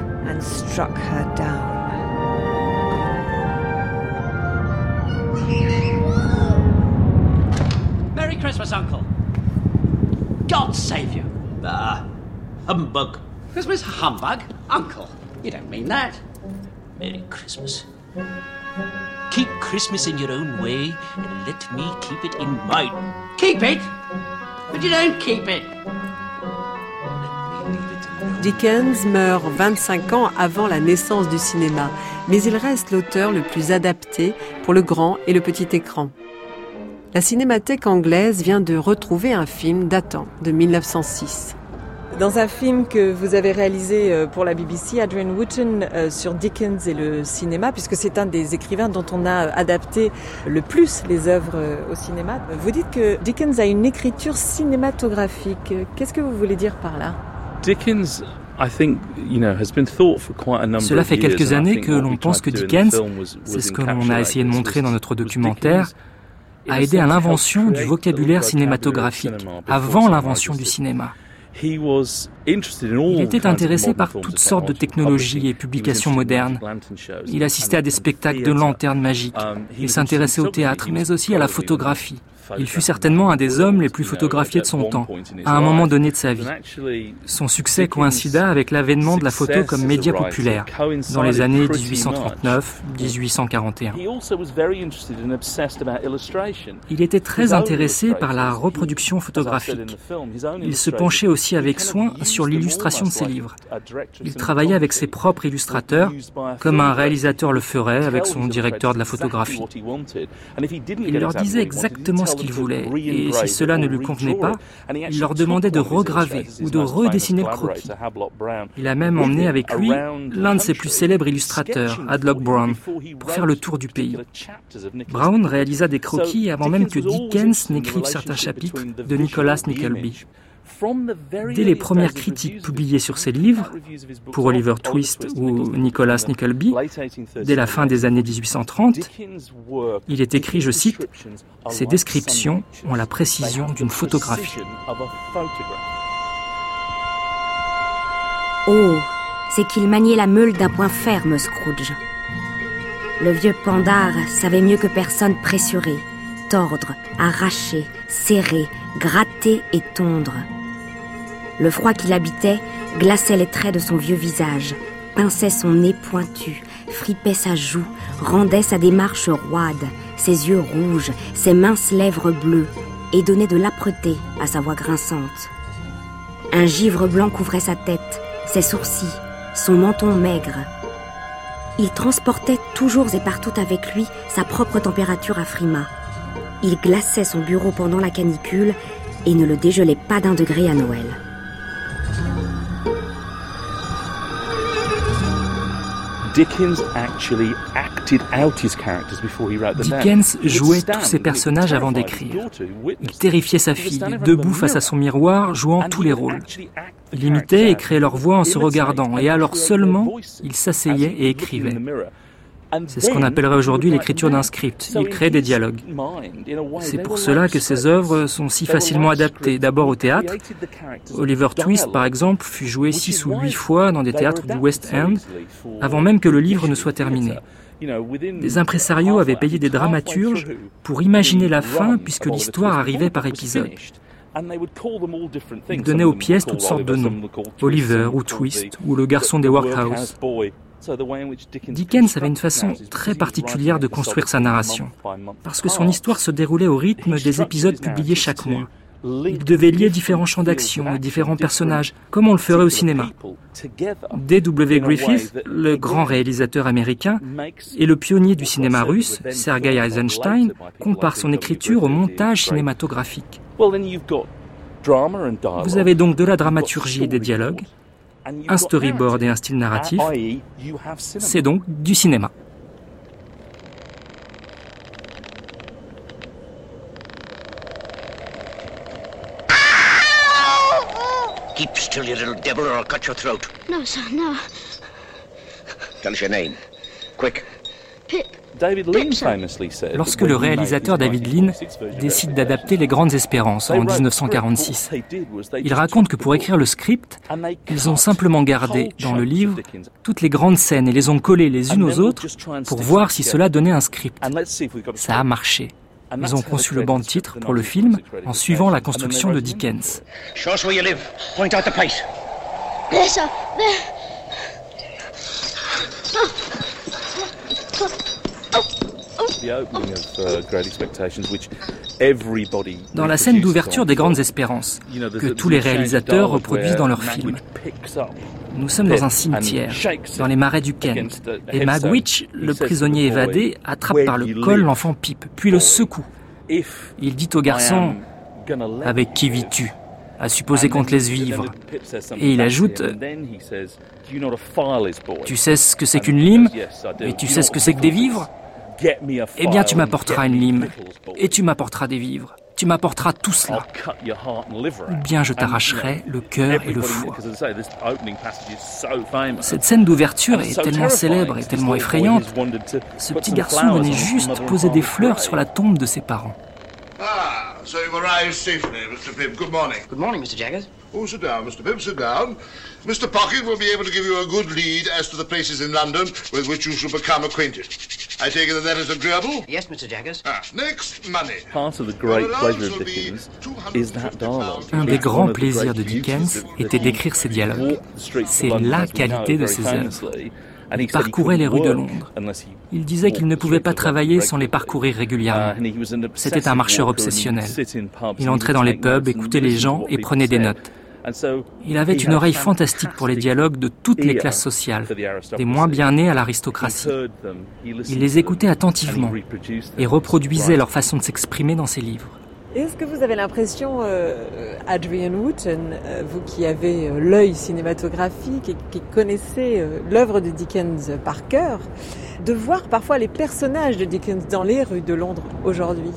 Merry Christmas, Uncle. God save you. Ah, humbug. Christmas humbug? Uncle, you don't mean that. Merry Christmas. Keep Christmas in your own way and let me keep it in mine. Keep it? But you don't keep it. Dickens meurt 25 ans avant la naissance du cinéma, mais il reste l'auteur le plus adapté pour le grand et le petit écran. La Cinémathèque anglaise vient de retrouver un film datant de 1906. Dans un film que vous avez réalisé pour la BBC, Adrian Wooten, sur Dickens et le cinéma, puisque c'est un des écrivains dont on a adapté le plus les œuvres au cinéma. Vous dites que Dickens a une écriture cinématographique. Qu'est-ce que vous voulez dire par là ? Cela fait quelques années que l'on pense que Dickens, c'est ce que l'on a essayé de montrer dans notre documentaire, a aidé à l'invention du vocabulaire cinématographique, avant l'invention du cinéma. Il était intéressé par toutes sortes de technologies et publications modernes. Il assistait à des spectacles de lanternes magiques. Il s'intéressait au théâtre, mais aussi à la photographie. Il fut certainement un des hommes les plus photographiés de son temps, à un moment donné de sa vie. Son succès coïncida avec l'avènement de la photo comme média populaire, dans les années 1839-1841. Il était très intéressé par la reproduction photographique. Il se penchait aussi avec soin sur l'illustration de ses livres. Il travaillait avec ses propres illustrateurs, comme un réalisateur le ferait avec son directeur de la photographie. Il leur disait exactement ce qu'il voulait, et si cela ne lui convenait pas, il leur demandait de regraver ou de redessiner le croquis. Il a même emmené avec lui l'un de ses plus célèbres illustrateurs, Hadlock Brown, pour faire le tour du pays. Brown réalisa des croquis avant même que Dickens n'écrive certains chapitres de Nicholas Nickleby. Dès les premières critiques publiées sur ses livres, pour Oliver Twist ou Nicholas Nickleby, dès la fin des années 1830, il est écrit, je cite, « Ces descriptions ont la précision d'une photographie. » Oh, c'est qu'il maniait la meule d'un point ferme, Scrooge. Le vieux Pandare savait mieux que personne pressurer, tordre, arracher, serrer, gratter et tondre. Le froid qui l'habitait glaçait les traits de son vieux visage, pinçait son nez pointu, fripait sa joue, rendait sa démarche roide, ses yeux rouges, ses minces lèvres bleues, et donnait de l'âpreté à sa voix grinçante. Un givre blanc couvrait sa tête, ses sourcils, son menton maigre. Il transportait toujours et partout avec lui sa propre température à frimas. Il glaçait son bureau pendant la canicule et ne le dégelait pas d'1 degré à Noël. Dickens jouait tous ses personnages avant d'écrire. Il terrifiait sa fille, debout face à son miroir, jouant tous les rôles. Il imitait et créait leur voix en se regardant, et alors seulement, il s'asseyait et écrivait. C'est ce qu'on appellerait aujourd'hui l'écriture d'un script. Il crée des dialogues. C'est pour cela que ses œuvres sont si facilement adaptées, d'abord au théâtre. Oliver Twist, par exemple, fut joué 6 ou 8 fois dans des théâtres du West End, avant même que le livre ne soit terminé. Des impresarios avaient payé des dramaturges pour imaginer la fin, puisque l'histoire arrivait par épisodes. Ils donnaient aux pièces toutes sortes de noms, Oliver ou Twist, ou le garçon des workhouse. Dickens avait une façon très particulière de construire sa narration, parce que son histoire se déroulait au rythme des épisodes publiés chaque mois. Il devait lier différents champs d'action et différents personnages, comme on le ferait au cinéma. D.W. Griffith, le grand réalisateur américain, et le pionnier du cinéma russe, Sergei Eisenstein, compare son écriture au montage cinématographique. Vous avez donc de la dramaturgie et des dialogues, un storyboard et un style narratif, c'est donc du cinéma. Keep still, you little devil, or I'll cut your throat. No, sir, no. Tell us your name. Quick. Pip. Lorsque le réalisateur David Lean décide d'adapter Les Grandes Espérances en 1946, il raconte que pour écrire le script, ils ont simplement gardé dans le livre toutes les grandes scènes et les ont collées les unes aux autres pour voir si cela donnait un script. Ça a marché. Ils ont conçu le banc de titres pour le film en suivant la construction de Dickens. Show us where you live. Point out the place. There, sir. There. Dans la scène d'ouverture des Grandes Espérances, que tous les réalisateurs reproduisent dans leurs films. Nous sommes dans un cimetière, dans les marais du Kent, et Magwitch, le prisonnier évadé, attrape par le col l'enfant Pip, puis le secoue. Il dit au garçon « Avec qui vis-tu » à supposer qu'on te laisse vivre. Et il ajoute « Tu sais ce que c'est qu'une lime ? Et tu sais ce que c'est que des vivres ? Eh bien, tu m'apporteras une lime, et tu m'apporteras des vivres. Tu m'apporteras tout cela. Ou bien je t'arracherai le cœur et le foie. » Cette scène d'ouverture est tellement célèbre et tellement effrayante. Ce petit garçon venait juste poser des fleurs sur la tombe de ses parents. Ah, so you've arrived safely, Mr. Pip. Good morning. Good morning, Mr. Jaggers. Oh, sit down, Mr. Pip, sit down. Mr. Pocket will be able to give you a good lead as to the places in London with which you shall become acquainted. I take it that is agreeable? Yes, Mr. Jaggers. Ah, next, money. Un des grands plaisirs de Dickens était d'écrire ses dialogues. C'est la qualité de ses œuvres. Il parcourait les rues de Londres. Il disait qu'il ne pouvait pas travailler sans les parcourir régulièrement. C'était un marcheur obsessionnel. Il entrait dans les pubs, écoutait les gens et prenait des notes. Il avait une oreille fantastique pour les dialogues de toutes les classes sociales, des moins bien nés à l'aristocratie. Il les écoutait attentivement et reproduisait leur façon de s'exprimer dans ses livres. Est-ce que vous avez l'impression, Adrian Wooten, vous qui avez l'œil cinématographique et qui connaissez l'œuvre de Dickens par cœur, de voir parfois les personnages de Dickens dans les rues de Londres aujourd'hui?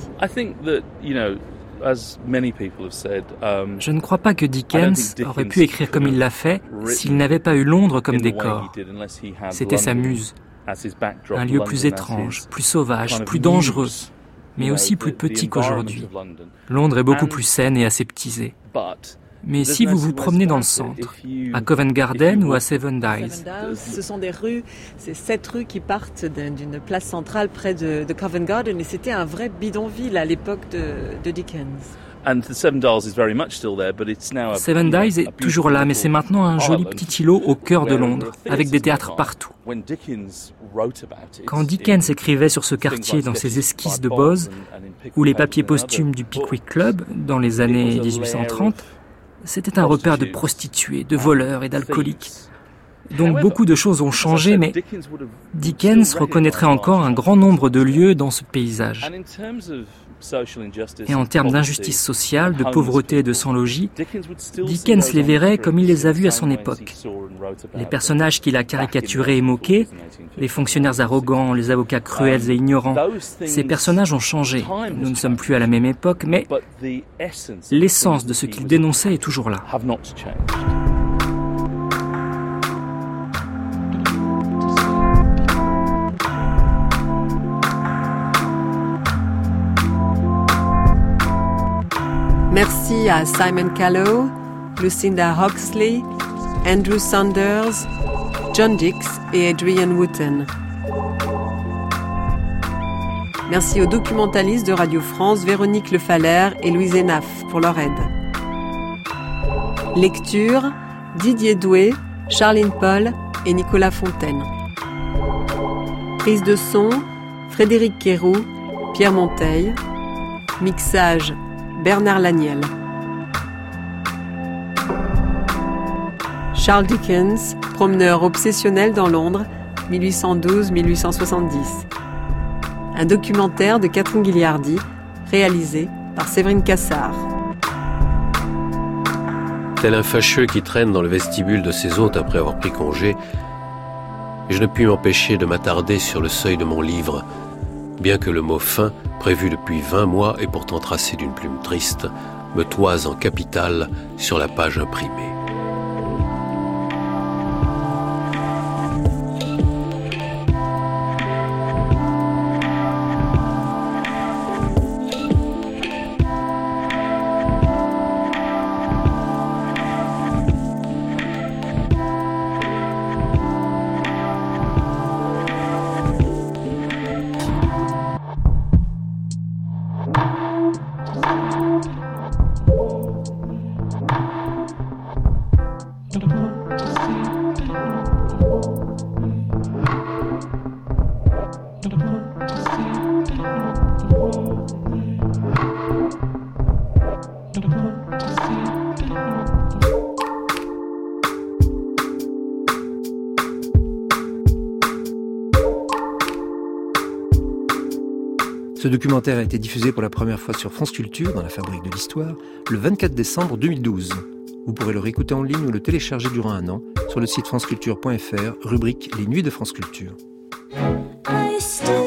Je ne crois pas que Dickens aurait pu écrire comme il l'a fait s'il n'avait pas eu Londres comme décor. C'était sa muse. Un lieu plus étrange, plus sauvage, plus dangereux, mais aussi plus petit qu'aujourd'hui. Londres est beaucoup plus saine et aseptisée. Mais si vous vous promenez dans le centre, à Covent Garden ou à Seven Dials, ce sont des rues, c'est 7 rues qui partent d'une place centrale près de Covent Garden, et c'était un vrai bidonville à l'époque de Dickens. Seven Dials est toujours là, mais c'est maintenant un joli petit îlot au cœur de Londres, avec des théâtres partout. Quand Dickens écrivait sur ce quartier dans ses esquisses de Boz, ou les papiers posthumes du Pickwick Club dans les années 1830, c'était un repère de prostituées, de voleurs et d'alcooliques. Donc beaucoup de choses ont changé, mais Dickens reconnaîtrait encore un grand nombre de lieux dans ce paysage. Et en termes d'injustice sociale, de pauvreté et de sans-logis, Dickens les verrait comme il les a vus à son époque. Les personnages qu'il a caricaturés et moqués, les fonctionnaires arrogants, les avocats cruels et ignorants, ces personnages ont changé. Nous ne sommes plus à la même époque, mais l'essence de ce qu'il dénonçait est toujours là. Merci à Simon Callow, Lucinda Huxley, Andrew Saunders, John Dix et Adrian Wooten. Merci aux documentalistes de Radio France, Véronique Le Faller et Louise Enaf pour leur aide. Lecture, Didier Doué, Charline Paul et Nicolas Fontaine. Prise de son, Frédéric Quéroux, Pierre Monteil. Mixage, Bernard Laniel. Charles Dickens, promeneur obsessionnel dans Londres, 1812-1870. Un documentaire de Catherine Guilliardi, réalisé par Séverine Cassard. Tel un fâcheux qui traîne dans le vestibule de ses hôtes après avoir pris congé, je ne puis m'empêcher de m'attarder sur le seuil de mon livre, bien que le mot « fin », prévu depuis 20 mois et pourtant tracé d'une plume triste, me toise en capitale sur la page imprimée. Ce documentaire a été diffusé pour la première fois sur France Culture, dans la Fabrique de l'Histoire, le 24 décembre 2012. Vous pourrez le réécouter en ligne ou le télécharger durant un an sur le site franceculture.fr, rubrique Les Nuits de France Culture.